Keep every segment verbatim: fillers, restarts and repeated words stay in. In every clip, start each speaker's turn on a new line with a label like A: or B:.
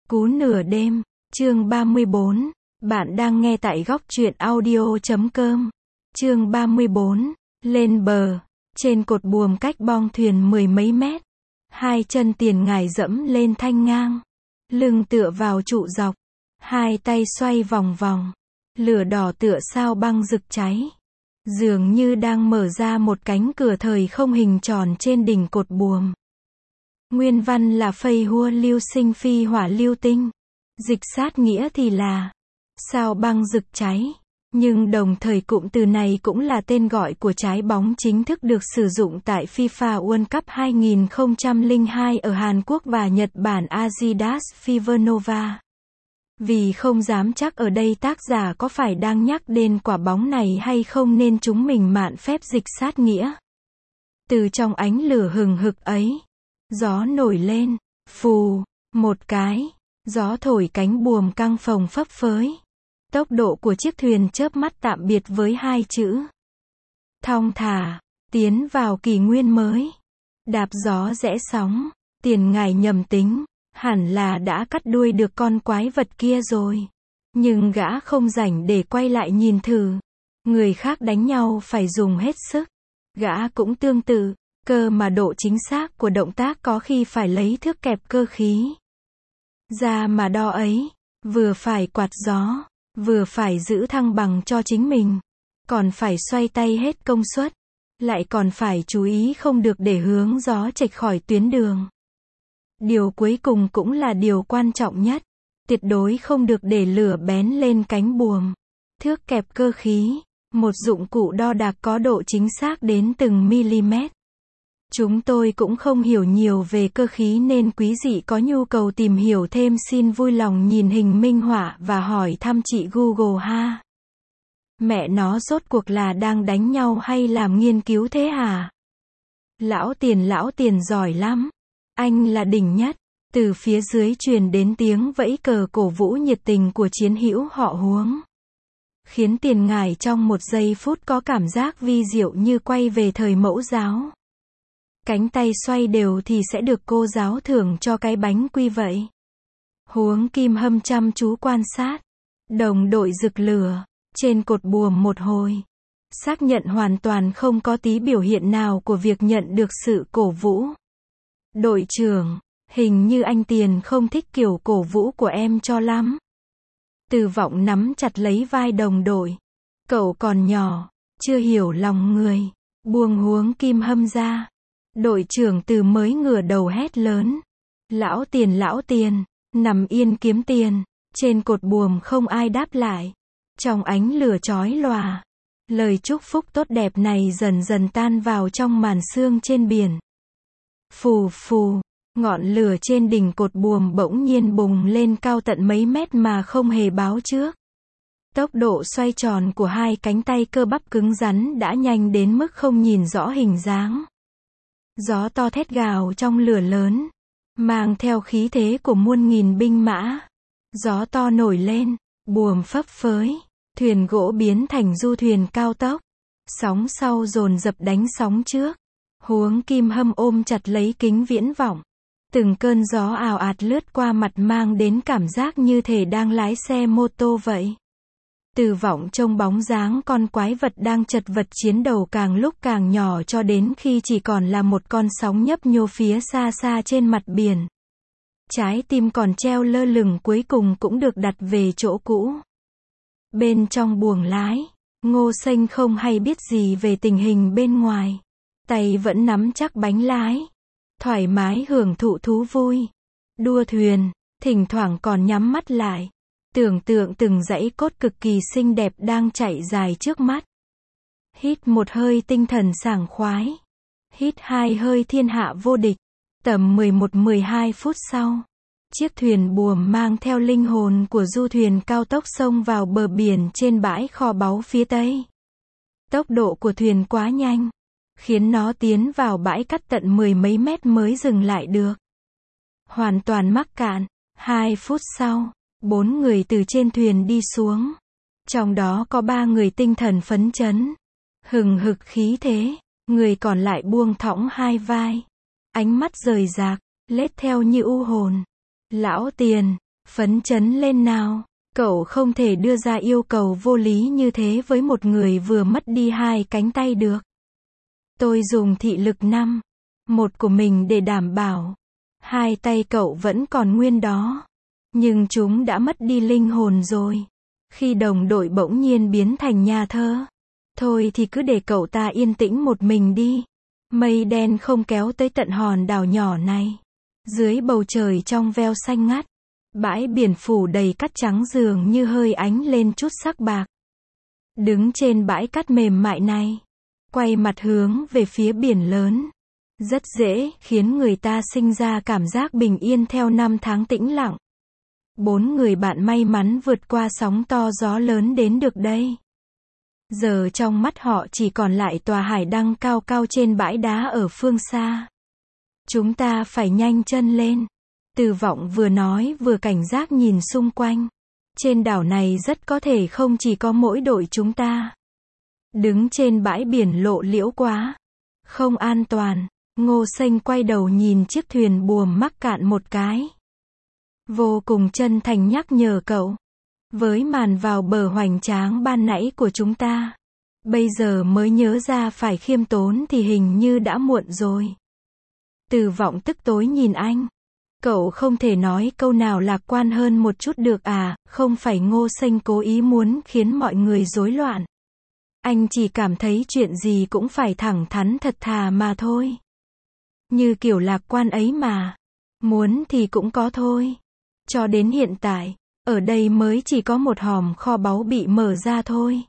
A: Cú nửa đêm, chương ba mươi bốn. Bạn đang nghe tại góc truyện audio chấm com. Chương ba mươi bốn. Lên bờ. Trên cột buồm cách bong thuyền mười mấy mét. Hai chân Tiền Ngải dẫm lên thanh ngang. Lưng tựa vào trụ dọc. Hai tay xoay vòng vòng. Lửa đỏ tựa sao băng rực cháy. Dường như đang mở ra một cánh cửa thời không hình tròn trên đỉnh cột buồm. Nguyên văn là phây hua lưu sinh phi hỏa lưu tinh. Dịch sát nghĩa thì là sao băng rực cháy. Nhưng đồng thời cụm từ này cũng là tên gọi của trái bóng chính thức được sử dụng tại FIFA World Cup hai không không hai ở Hàn Quốc và Nhật Bản Adidas Fever Nova. Vì không dám chắc ở đây tác giả có phải đang nhắc đến quả bóng này hay không nên chúng mình mạn phép dịch sát nghĩa. Từ trong ánh lửa hừng hực ấy, gió nổi lên, phù, một cái, gió thổi cánh buồm căng phồng phấp phới. Tốc độ của chiếc thuyền chớp mắt tạm biệt với hai chữ thong thả, tiến vào kỷ nguyên mới. Đạp gió rẽ sóng, Tiền Ngải nhầm tính, hẳn là đã cắt đuôi được con quái vật kia rồi. Nhưng gã không rảnh để quay lại nhìn thử. Người khác đánh nhau phải dùng hết sức. Gã cũng tương tự, cơ mà độ chính xác của động tác có khi phải lấy thước kẹp cơ khí ra mà đo ấy, vừa phải quạt gió, vừa phải giữ thăng bằng cho chính mình, còn phải xoay tay hết công suất, lại còn phải chú ý không được để hướng gió chệch khỏi tuyến đường. Điều cuối cùng cũng là điều quan trọng nhất, tuyệt đối không được để lửa bén lên cánh buồm. Thước kẹp cơ khí, một dụng cụ đo đạc có độ chính xác đến từng mm. Chúng tôi cũng không hiểu nhiều về cơ khí nên quý vị có nhu cầu tìm hiểu thêm xin vui lòng nhìn hình minh họa và hỏi thăm chị Google ha. Mẹ nó rốt cuộc là đang đánh nhau hay làm nghiên cứu thế hả? Lão Tiền lão Tiền giỏi lắm. Anh là đỉnh nhất. Từ phía dưới truyền đến tiếng vẫy cờ cổ vũ nhiệt tình của chiến hữu họ Huống. Khiến Tiền Ngải trong một giây phút có cảm giác vi diệu như quay về thời mẫu giáo. Cánh tay xoay đều thì sẽ được cô giáo thưởng cho cái bánh quy vậy. Huống Kim Hâm chăm chú quan sát. Đồng đội rực lửa trên cột buồm một hồi. Xác nhận hoàn toàn không có tí biểu hiện nào của việc nhận được sự cổ vũ. Đội trưởng, hình như anh Tiền không thích kiểu cổ vũ của em cho lắm. Từ Vọng nắm chặt lấy vai đồng đội. Cậu còn nhỏ, chưa hiểu lòng người. Buông Huống Kim Hâm ra. Đội trưởng Từ mới ngửa đầu hét lớn. Lão Tiền lão Tiền, nằm yên kiếm tiền. Trên cột buồm không ai đáp lại. Trong ánh lửa chói lòa, lời chúc phúc tốt đẹp này dần dần tan vào trong màn sương trên biển. Phù phù, ngọn lửa trên đỉnh cột buồm bỗng nhiên bùng lên cao tận mấy mét mà không hề báo trước. Tốc độ xoay tròn của hai cánh tay cơ bắp cứng rắn đã nhanh đến mức không nhìn rõ hình dáng. Gió to thét gào trong lửa lớn, mang theo khí thế của muôn nghìn binh mã. Gió to nổi lên, buồm phấp phới, thuyền gỗ biến thành du thuyền cao tốc. Sóng sau dồn dập đánh sóng trước. Huống Kim Hâm ôm chặt lấy kính viễn vọng. Từng cơn gió ào ạt lướt qua mặt mang đến cảm giác như thể đang lái xe mô tô vậy. Từ Vọng trông bóng dáng con quái vật đang chật vật chiến đầu càng lúc càng nhỏ cho đến khi chỉ còn là một con sóng nhấp nhô phía xa xa trên mặt biển. Trái tim còn treo lơ lửng cuối cùng cũng được đặt về chỗ cũ. Bên trong buồng lái, Ngô Xanh không hay biết gì về tình hình bên ngoài. Tay vẫn nắm chắc bánh lái. Thoải mái hưởng thụ thú vui. Đua thuyền, thỉnh thoảng còn nhắm mắt lại. Tưởng tượng từng dãy cốt cực kỳ xinh đẹp đang chạy dài trước mắt. Hít một hơi tinh thần sảng khoái. Hít hai hơi thiên hạ vô địch. Tầm mười một mười hai phút sau, chiếc thuyền buồm mang theo linh hồn của du thuyền cao tốc xông vào bờ biển trên bãi kho báu phía tây. Tốc độ của thuyền quá nhanh, khiến nó tiến vào bãi cát tận mười mấy mét mới dừng lại được. Hoàn toàn mắc cạn. Hai phút sau, bốn người từ trên thuyền đi xuống. Trong đó có ba người tinh thần phấn chấn, hừng hực khí thế, người còn lại buông thõng hai vai. Ánh mắt rời rạc, lết theo như u hồn. Lão Tiền, Phấn chấn lên nào. Cậu không thể đưa ra yêu cầu vô lý như thế với một người vừa mất đi hai cánh tay được. Tôi dùng thị lực năm, một của mình để đảm bảo. Hai tay cậu vẫn còn nguyên đó. Nhưng chúng đã mất đi linh hồn rồi. Khi đồng đội bỗng nhiên biến thành nhà thơ. Thôi thì cứ để cậu ta yên tĩnh một mình đi. Mây đen không kéo tới tận hòn đảo nhỏ này. Dưới bầu trời trong veo xanh ngắt. Bãi biển phủ đầy cát trắng dường như hơi ánh lên chút sắc bạc. Đứng trên bãi cát mềm mại này. Quay mặt hướng về phía biển lớn. Rất dễ khiến người ta sinh ra cảm giác bình yên theo năm tháng tĩnh lặng. Bốn người bạn may mắn vượt qua sóng to gió lớn đến được đây. Giờ trong mắt họ chỉ còn lại tòa hải đăng cao cao trên bãi đá ở phương xa. Chúng ta phải nhanh chân lên. Từ Vọng vừa nói vừa cảnh giác nhìn xung quanh. Trên đảo này rất có thể không chỉ có mỗi đội chúng ta. Đứng trên bãi biển lộ liễu quá. Không an toàn. Ngô Xanh quay đầu nhìn chiếc thuyền buồm mắc cạn một cái. Vô cùng chân thành nhắc nhở cậu. Với màn vào bờ hoành tráng ban nãy của chúng ta. Bây giờ mới nhớ ra phải khiêm tốn thì hình như đã muộn rồi. Từ Vọng tức tối nhìn anh. Cậu không thể nói câu nào lạc quan hơn một chút được à, không phải Ngô Xanh cố ý muốn khiến mọi người rối loạn. Anh chỉ cảm thấy chuyện gì cũng phải thẳng thắn thật thà mà thôi. Như kiểu lạc quan ấy mà. Muốn thì cũng có thôi. Cho đến hiện tại, ở đây mới chỉ có một hòm kho báu bị mở ra thôi.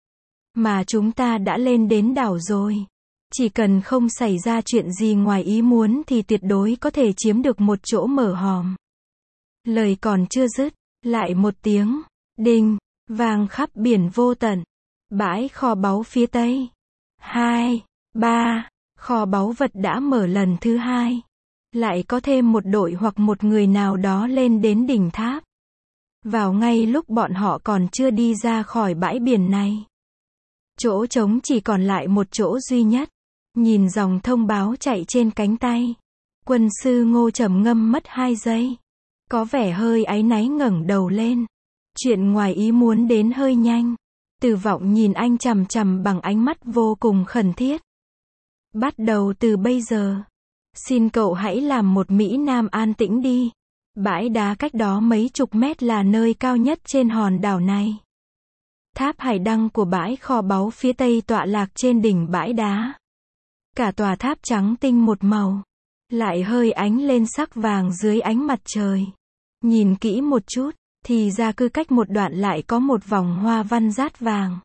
A: Mà chúng ta đã lên đến đảo rồi. Chỉ cần không xảy ra chuyện gì ngoài ý muốn thì tuyệt đối có thể chiếm được một chỗ mở hòm. Lời còn chưa dứt, lại một tiếng đinh vang khắp biển vô tận. Bãi kho báu phía tây. Hai, ba, kho báu vật đã mở lần thứ hai. Lại có thêm một đội hoặc một người nào đó lên đến đỉnh tháp. Vào ngay lúc bọn họ còn chưa đi ra khỏi bãi biển này. Chỗ trống chỉ còn lại một chỗ duy nhất. Nhìn dòng thông báo chạy trên cánh tay. Quân sư Ngô trầm ngâm mất hai giây. Có vẻ hơi áy náy ngẩng đầu lên. Chuyện ngoài ý muốn đến hơi nhanh. Từ Vọng nhìn anh chằm chằm bằng ánh mắt vô cùng khẩn thiết. Bắt đầu từ bây giờ. Xin cậu hãy làm một Mỹ Nam an tĩnh đi. Bãi đá cách đó mấy chục mét là nơi cao nhất trên hòn đảo này. Tháp hải đăng của bãi kho báu phía tây tọa lạc trên đỉnh bãi đá. Cả tòa tháp trắng tinh một màu. Lại hơi ánh lên sắc vàng dưới ánh mặt trời. Nhìn kỹ một chút, thì ra cứ cách một đoạn lại có một vòng hoa văn rát vàng.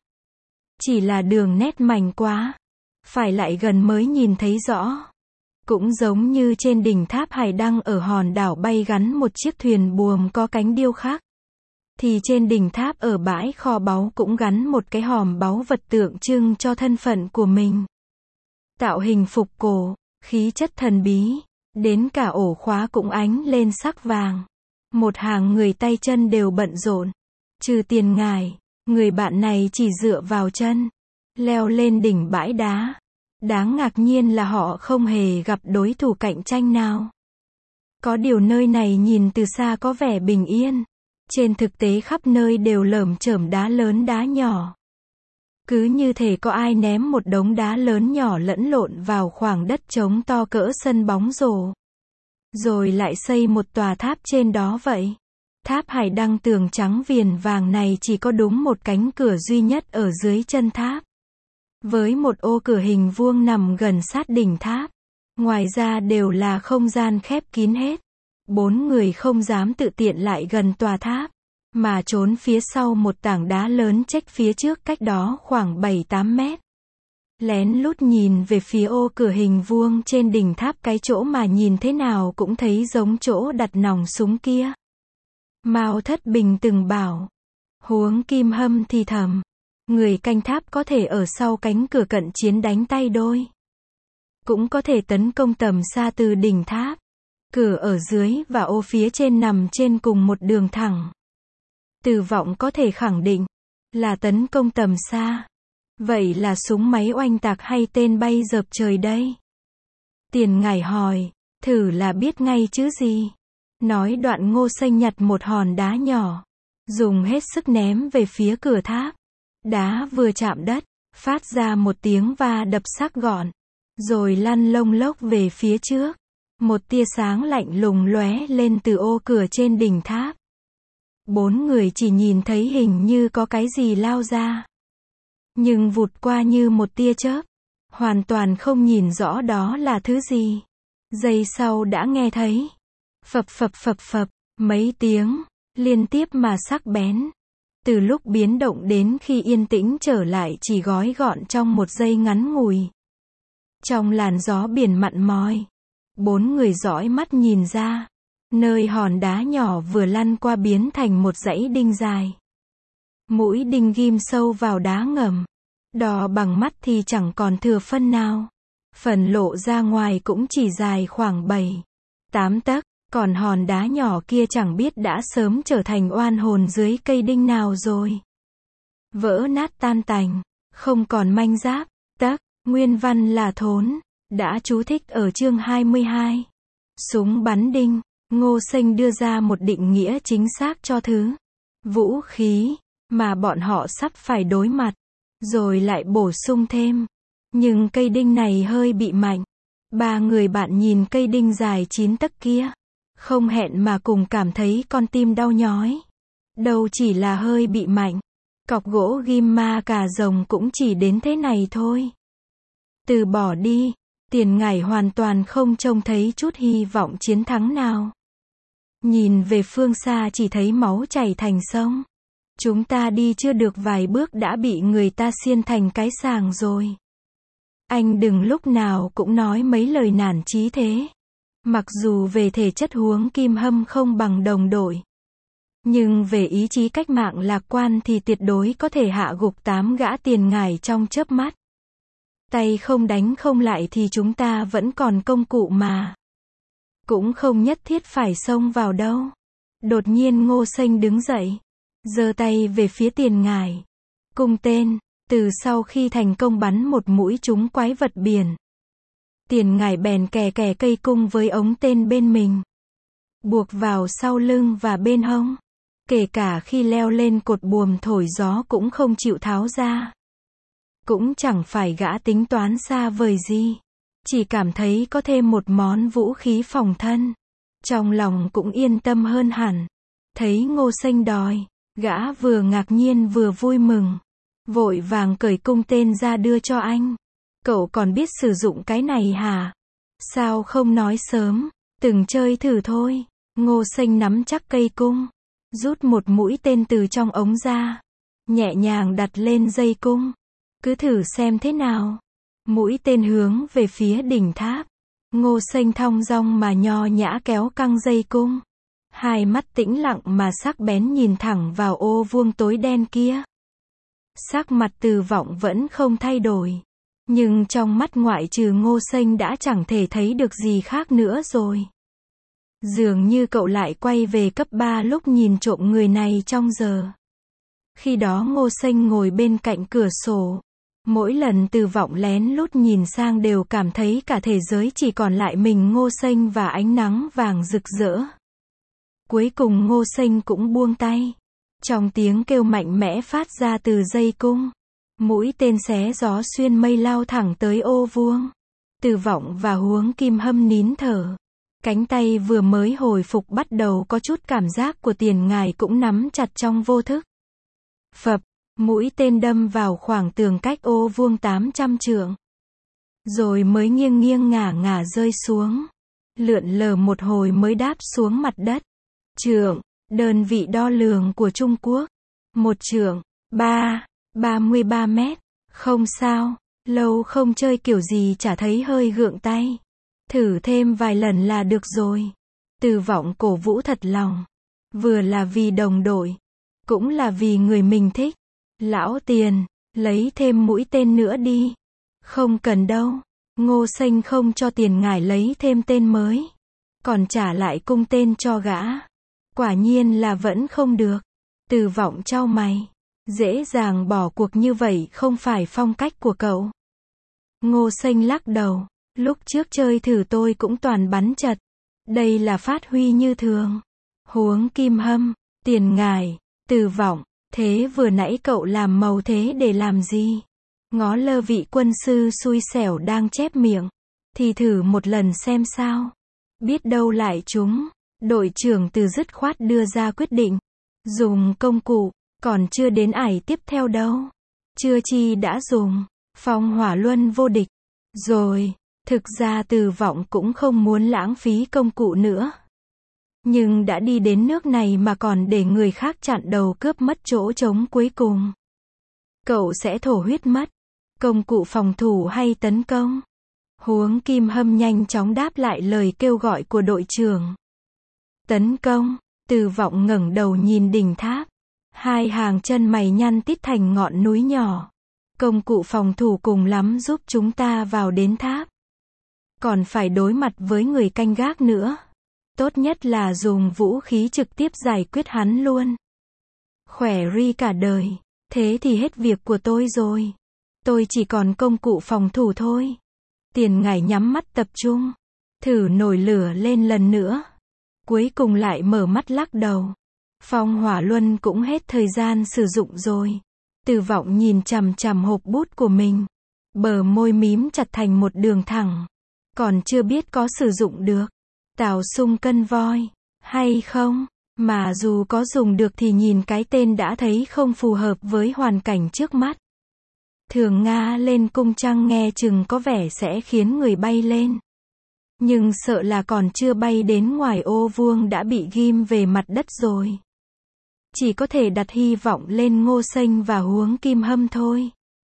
A: Chỉ là đường nét mảnh quá. Phải lại gần mới nhìn thấy rõ. Cũng giống như trên đỉnh tháp hải đăng ở hòn đảo bay gắn một chiếc thuyền buồm có cánh điêu khắc. Thì trên đỉnh tháp ở bãi kho báu cũng gắn một cái hòm báu vật tượng trưng cho thân phận của mình. Tạo hình phục cổ, khí chất thần bí, đến cả ổ khóa cũng ánh lên sắc vàng. Một hàng người tay chân đều bận rộn. Trừ Tiền Ngải, người bạn này chỉ dựa vào chân, leo lên đỉnh bãi đá. Đáng ngạc nhiên là họ không hề gặp đối thủ cạnh tranh nào. Có điều nơi này nhìn từ xa có vẻ bình yên. Trên thực tế khắp nơi đều lởm chởm đá lớn đá nhỏ. Cứ như thể có ai ném một đống đá lớn nhỏ lẫn lộn vào khoảng đất trống to cỡ sân bóng rổ. Rồi lại xây một tòa tháp trên đó vậy. Tháp hải đăng tường trắng viền vàng này chỉ có đúng một cánh cửa duy nhất ở dưới chân tháp. Với một ô cửa hình vuông nằm gần sát đỉnh tháp. Ngoài ra đều là không gian khép kín hết. Bốn người không dám tự tiện lại gần tòa tháp, mà trốn phía sau một tảng đá lớn chếch phía trước cách đó khoảng bảy tám mét. Lén lút nhìn về phía ô cửa hình vuông trên đỉnh tháp, cái chỗ mà nhìn thế nào cũng thấy giống chỗ đặt nòng súng kia. Mao Thất Bình từng bảo. Huống Kim Hâm thì thầm. Người canh tháp có thể ở sau cánh cửa cận chiến đánh tay đôi. Cũng có thể tấn công tầm xa từ đỉnh tháp. Cửa ở dưới và ô phía trên nằm trên cùng một đường thẳng. Từ Vọng có thể khẳng định là tấn công tầm xa. Vậy là súng máy oanh tạc hay tên bay dợp trời đây? Tiền Ngải hỏi, thử là biết ngay chứ gì. Nói đoạn Ngô Xanh nhặt một hòn đá nhỏ, dùng hết sức ném về phía cửa tháp. Đá vừa chạm đất, phát ra một tiếng va đập sắc gọn, rồi lăn lông lốc về phía trước. Một tia sáng lạnh lùng lóe lên từ ô cửa trên đỉnh tháp. Bốn người chỉ nhìn thấy hình như có cái gì lao ra, nhưng vụt qua như một tia chớp, hoàn toàn không nhìn rõ đó là thứ gì. Giây sau đã nghe thấy phập phập phập phập, mấy tiếng, liên tiếp mà sắc bén. Từ lúc biến động đến khi yên tĩnh trở lại chỉ gói gọn trong một giây ngắn ngủi. Trong làn gió biển mặn mòi, bốn người dõi mắt nhìn ra, nơi hòn đá nhỏ vừa lăn qua biến thành một dãy đinh dài. Mũi đinh ghim sâu vào đá ngầm, đo bằng mắt thì chẳng còn thừa phân nào. Phần lộ ra ngoài cũng chỉ dài khoảng bảy, tám tấc, còn hòn đá nhỏ kia chẳng biết đã sớm trở thành oan hồn dưới cây đinh nào rồi. Vỡ nát tan tành, không còn manh giáp, tấc, nguyên văn là thốn, đã chú thích ở chương hai mươi hai. Súng bắn đinh, Ngô Xanh đưa ra một định nghĩa chính xác cho thứ vũ khí mà bọn họ sắp phải đối mặt, rồi lại bổ sung thêm. Nhưng cây đinh này hơi bị mạnh. Ba người bạn nhìn cây đinh dài chín tấc kia, không hẹn mà cùng cảm thấy con tim đau nhói. Đâu chỉ là hơi bị mạnh, cọc gỗ ghim ma cà rồng cũng chỉ đến thế này thôi. Từ bỏ đi, Tiền Ngải hoàn toàn không trông thấy chút hy vọng chiến thắng nào. Nhìn về phương xa chỉ thấy máu chảy thành sông. Chúng ta đi chưa được vài bước đã bị người ta xiên thành cái sàng rồi. Anh đừng lúc nào cũng nói mấy lời nản chí thế. Mặc dù về thể chất Huống Kim Hâm không bằng đồng đội, nhưng về ý chí cách mạng lạc quan thì tuyệt đối có thể hạ gục tám gã Tiền Ngải trong chớp mắt. Tay không đánh không lại thì chúng ta vẫn còn công cụ mà. Cũng không nhất thiết phải xông vào đâu. Đột nhiên Ngô Xanh đứng dậy, giơ tay về phía Tiền Ngải. Cung tên, từ sau khi thành công bắn một mũi trúng quái vật biển, Tiền Ngải bèn kè kè cây cung với ống tên bên mình, buộc vào sau lưng và bên hông. Kể cả khi leo lên cột buồm thổi gió cũng không chịu tháo ra. Cũng chẳng phải gã tính toán xa vời gì, chỉ cảm thấy có thêm một món vũ khí phòng thân, trong lòng cũng yên tâm hơn hẳn. Thấy Ngô Xanh đòi, gã vừa ngạc nhiên vừa vui mừng, vội vàng cởi cung tên ra đưa cho anh. Cậu còn biết sử dụng cái này hả? Sao không nói sớm, từng chơi thử thôi. Ngô Xanh nắm chắc cây cung, rút một mũi tên từ trong ống ra, nhẹ nhàng đặt lên dây cung. Cứ thử xem thế nào. Mũi tên hướng về phía đỉnh tháp. Ngô Xanh thong dong mà nho nhã kéo căng dây cung. Hai mắt tĩnh lặng mà sắc bén nhìn thẳng vào ô vuông tối đen kia. Sắc mặt Từ Vọng vẫn không thay đổi. Nhưng trong mắt ngoại trừ Ngô Xanh đã chẳng thể thấy được gì khác nữa rồi. Dường như cậu lại quay về cấp ba lúc nhìn trộm người này trong giờ. Khi đó Ngô Xanh ngồi bên cạnh cửa sổ. Mỗi lần Từ Vọng lén lút nhìn sang đều cảm thấy cả thế giới chỉ còn lại mình Ngô Xanh và ánh nắng vàng rực rỡ. Cuối cùng Ngô Xanh cũng buông tay. Trong tiếng kêu mạnh mẽ phát ra từ dây cung, mũi tên xé gió xuyên mây lao thẳng tới ô vuông. Từ Vọng và Huống Kim Hâm nín thở. Cánh tay vừa mới hồi phục bắt đầu có chút cảm giác của Tiền Ngải cũng nắm chặt trong vô thức. Phập, mũi tên đâm vào khoảng tường cách ô vuông tám trăm trượng. Rồi mới nghiêng nghiêng ngả ngả rơi xuống. Lượn lờ một hồi mới đáp xuống mặt đất. Trượng, đơn vị đo lường của Trung Quốc. Một trượng, ba, ba mươi ba mét. Không sao, lâu không chơi kiểu gì chả thấy hơi gượng tay. Thử thêm vài lần là được rồi. Từ Vọng cổ vũ thật lòng. Vừa là vì đồng đội, cũng là vì người mình thích. Lão Tiền, lấy thêm mũi tên nữa đi. Không cần đâu. Ngô Xanh không cho Tiền Ngải lấy thêm tên mới, còn trả lại cung tên cho gã. Quả nhiên là vẫn không được. Từ Vọng chau mày. Dễ dàng bỏ cuộc như vậy không phải phong cách của cậu. Ngô Xanh lắc đầu. Lúc trước chơi thử tôi cũng toàn bắn chật. Đây là phát huy như thường. Huống Kim Hâm, Tiền Ngải, Từ Vọng, thế vừa nãy cậu làm màu thế để làm gì? Ngó lơ vị quân sư xui xẻo đang chép miệng. Thì thử một lần xem sao. Biết đâu lại trúng. Đội trưởng Từ dứt khoát đưa ra quyết định. Dùng công cụ, còn chưa đến ải tiếp theo đâu. Chưa chi đã dùng. Phong Hỏa Luân vô địch. Rồi, thực ra Từ Vọng cũng không muốn lãng phí công cụ nữa. Nhưng đã đi đến nước này mà còn để người khác chặn đầu cướp mất chỗ trống cuối cùng. Cậu sẽ thổ huyết mất. Công cụ phòng thủ hay tấn công? Huống Kim Hâm nhanh chóng đáp lại lời kêu gọi của đội trưởng. Tấn công. Từ Vọng ngẩng đầu nhìn đỉnh tháp. Hai hàng chân mày nhăn tít thành ngọn núi nhỏ. Công cụ phòng thủ cùng lắm giúp chúng ta vào đến tháp. Còn phải đối mặt với người canh gác nữa. Tốt nhất là dùng vũ khí trực tiếp giải quyết hắn luôn. Khỏe ri cả đời. Thế thì hết việc của tôi rồi. Tôi chỉ còn công cụ phòng thủ thôi. Tiền Ngải nhắm mắt tập trung. Thử nổi lửa lên lần nữa. Cuối cùng lại mở mắt lắc đầu. Phong Hỏa Luân cũng hết thời gian sử dụng rồi. Từ Vọng nhìn chằm chằm hộp bút của mình. Bờ môi mím chặt thành một đường thẳng. Còn chưa biết có sử dụng được. Tào Sung cân voi. Hay không? Mà dù có dùng được thì nhìn cái tên đã thấy không phù hợp với hoàn cảnh trước mắt. Thường Nga lên cung trăng nghe chừng có vẻ sẽ khiến người bay lên. Nhưng sợ là còn chưa bay đến ngoài ô vuông đã bị ghim về mặt đất rồi. Chỉ có thể đặt hy vọng lên Ngô Xênh và Huống Kim Hâm thôi.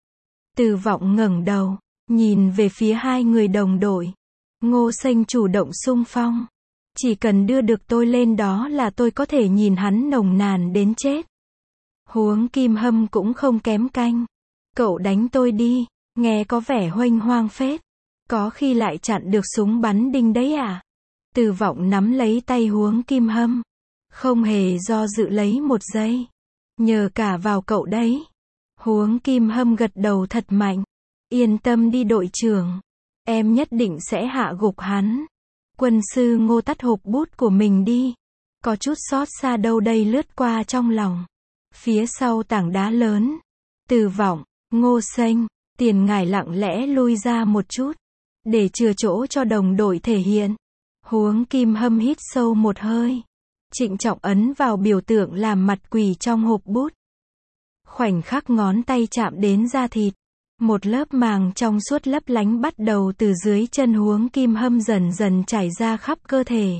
A: Từ Vọng ngẩng đầu, nhìn về phía hai người đồng đội. Ngô Xênh chủ động xung phong. Chỉ cần đưa được tôi lên đó là tôi có thể nhìn hắn nồng nàn đến chết. Huống Kim Hâm cũng không kém canh. Cậu đánh tôi đi, nghe có vẻ huênh hoang phết. Có khi lại chặn được súng bắn đinh đấy à? Từ Vọng nắm lấy tay Huống Kim Hâm. Không hề do dự lấy một giây. Nhờ cả vào cậu đấy. Huống Kim Hâm gật đầu thật mạnh. Yên tâm đi đội trưởng. Em nhất định sẽ hạ gục hắn. Quân sư Ngô tắt hộp bút của mình đi. Có chút xót xa đâu đây lướt qua trong lòng. Phía sau tảng đá lớn. Từ Vọng, Ngô Xênh, Tiền Ngải lặng lẽ lui ra một chút. Để chừa chỗ cho đồng đội thể hiện. Huống Kim Hâm hít sâu một hơi. Trịnh trọng ấn vào biểu tượng làm mặt quỷ trong hộp bút. Khoảnh khắc ngón tay chạm đến da thịt. Một lớp màng trong suốt lấp lánh bắt đầu từ dưới chân Huống Kim Hâm dần dần trải ra khắp cơ thể.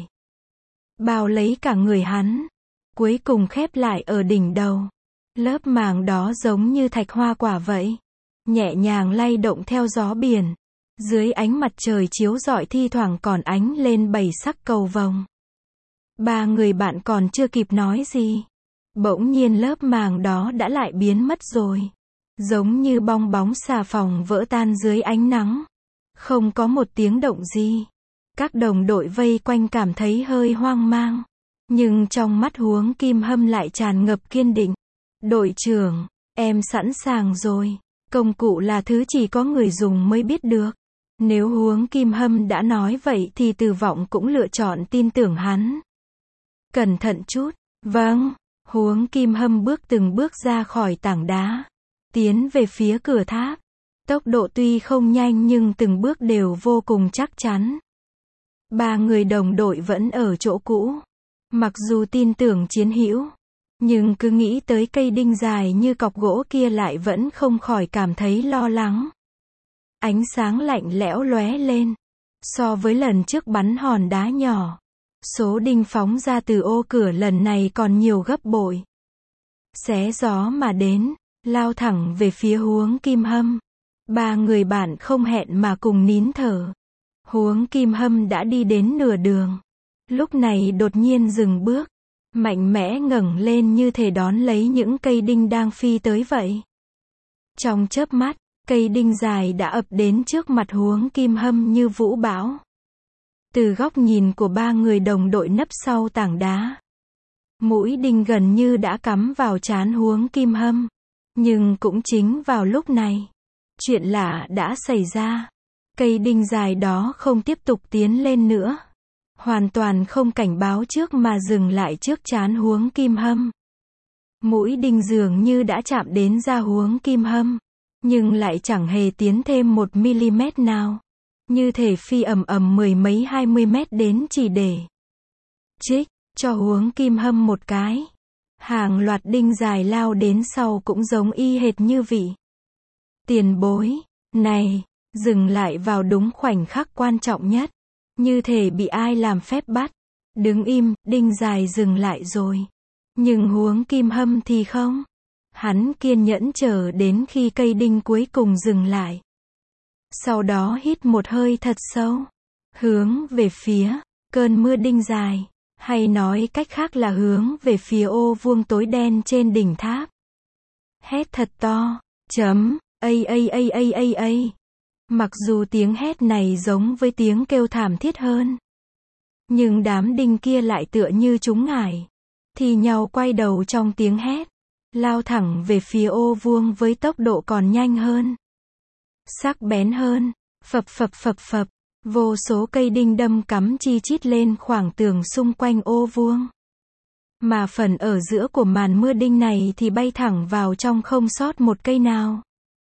A: Bao lấy cả người hắn. Cuối cùng khép lại ở đỉnh đầu. Lớp màng đó giống như thạch hoa quả vậy. Nhẹ nhàng lay động theo gió biển. Dưới ánh mặt trời chiếu rọi thi thoảng còn ánh lên bảy sắc cầu vồng. Ba người bạn còn chưa kịp nói gì. Bỗng nhiên lớp màng đó đã lại biến mất rồi. Giống như bong bóng xà phòng vỡ tan dưới ánh nắng. Không có một tiếng động gì. Các đồng đội vây quanh cảm thấy hơi hoang mang. Nhưng trong mắt Huống Kim Hâm lại tràn ngập kiên định. Đội trưởng, em sẵn sàng rồi. Công cụ là thứ chỉ có người dùng mới biết được. Nếu Huống Kim Hâm đã nói vậy thì Từ Vọng cũng lựa chọn tin tưởng hắn. Cẩn thận chút. Vâng. Huống Kim Hâm bước từng bước ra khỏi tảng đá. Tiến về phía cửa tháp. Tốc độ tuy không nhanh nhưng từng bước đều vô cùng chắc chắn. Ba người đồng đội vẫn ở chỗ cũ. Mặc dù tin tưởng chiến hữu, nhưng cứ nghĩ tới cây đinh dài như cọc gỗ kia lại vẫn không khỏi cảm thấy lo lắng. Ánh sáng lạnh lẽo lóe lên. So với lần trước bắn hòn đá nhỏ, số đinh phóng ra từ ô cửa lần này còn nhiều gấp bội. Xé gió mà đến, lao thẳng về phía Huống Kim Hâm. Ba người bạn không hẹn mà cùng nín thở. Huống Kim Hâm đã đi đến nửa đường. Lúc này đột nhiên dừng bước. Mạnh mẽ ngẩng lên như thể đón lấy những cây đinh đang phi tới vậy. Trong chớp mắt, cây đinh dài đã ập đến trước mặt Huống Kim Hâm như vũ bão. Từ góc nhìn của ba người đồng đội nấp sau tảng đá, mũi đinh gần như đã cắm vào trán Huống Kim Hâm. Nhưng cũng chính vào lúc này, chuyện lạ đã xảy ra. Cây đinh dài đó không tiếp tục tiến lên nữa. hoàn toàn không cảnh báo trước mà dừng lại trước trán Huống Kim Hâm. Mũi đinh dường như đã chạm đến da Huống Kim Hâm, nhưng lại chẳng hề tiến thêm một mi-li-mét nào, như thể phi ầm ầm mười mấy hai mươi mét đến chỉ để chích cho Huống Kim Hâm một cái. Hàng loạt đinh dài lao đến sau cũng giống y hệt như vị tiền bối này, dừng lại vào đúng khoảnh khắc quan trọng nhất, như thể bị ai làm phép bắt. Đứng im, đinh dài dừng lại rồi. Nhưng Huống Kim Hâm thì không. Hắn kiên nhẫn chờ đến khi cây đinh cuối cùng dừng lại. Sau đó hít một hơi thật sâu, hướng về phía cơn mưa đinh dài, hay nói cách khác là hướng về phía ô vuông tối đen trên đỉnh tháp. Hét thật to, chấm, ây ây ây ây ây ây. Mặc dù tiếng hét này giống với tiếng kêu thảm thiết hơn, nhưng đám đinh kia lại tựa như chúng ngải, thì nhau quay đầu trong tiếng hét, lao thẳng về phía ô vuông với tốc độ còn nhanh hơn, sắc bén hơn, phập phập phập phập, vô số cây đinh đâm cắm chi chít lên khoảng tường xung quanh ô vuông. Mà phần ở giữa của màn mưa đinh này thì bay thẳng vào trong không sót một cây nào.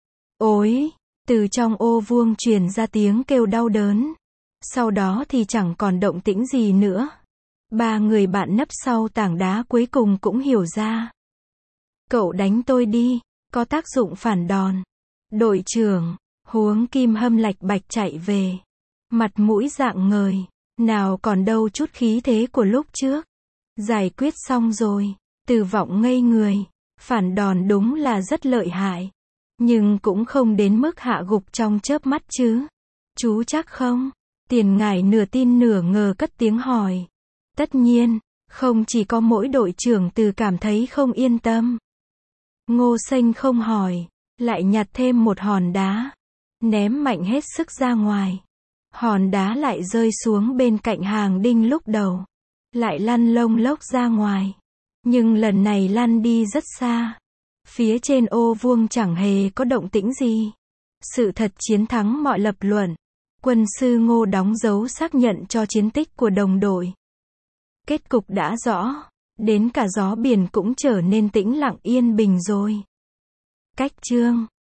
A: Ối! Từ trong ô vuông truyền ra tiếng kêu đau đớn. Sau đó thì chẳng còn động tĩnh gì nữa. Ba người bạn nấp sau tảng đá cuối cùng cũng hiểu ra. Cậu đánh tôi đi, có tác dụng phản đòn. Đội trưởng, Huống Kim Hâm lạch bạch chạy về. Mặt mũi rạng ngời, nào còn đâu chút khí thế của lúc trước. Giải quyết xong rồi, Từ Vọng ngây người. Phản đòn đúng là rất lợi hại. Nhưng cũng không đến mức hạ gục trong chớp mắt chứ. Chú chắc không? Tiền Ngải nửa tin nửa ngờ cất tiếng hỏi. Tất nhiên, không chỉ có mỗi đội trưởng Từ cảm thấy không yên tâm. Ngô Xênh không hỏi, lại nhặt thêm một hòn đá, ném mạnh hết sức ra ngoài. Hòn đá lại rơi xuống bên cạnh hàng đinh lúc đầu, lại lăn lông lốc ra ngoài. Nhưng lần này lăn đi rất xa. Phía trên ô vuông chẳng hề có động tĩnh gì. Sự thật chiến thắng mọi lập luận. Quân sư Ngô đóng dấu xác nhận cho chiến tích của đồng đội. Kết cục đã rõ, đến cả gió biển cũng trở nên tĩnh lặng yên bình rồi. Cách chương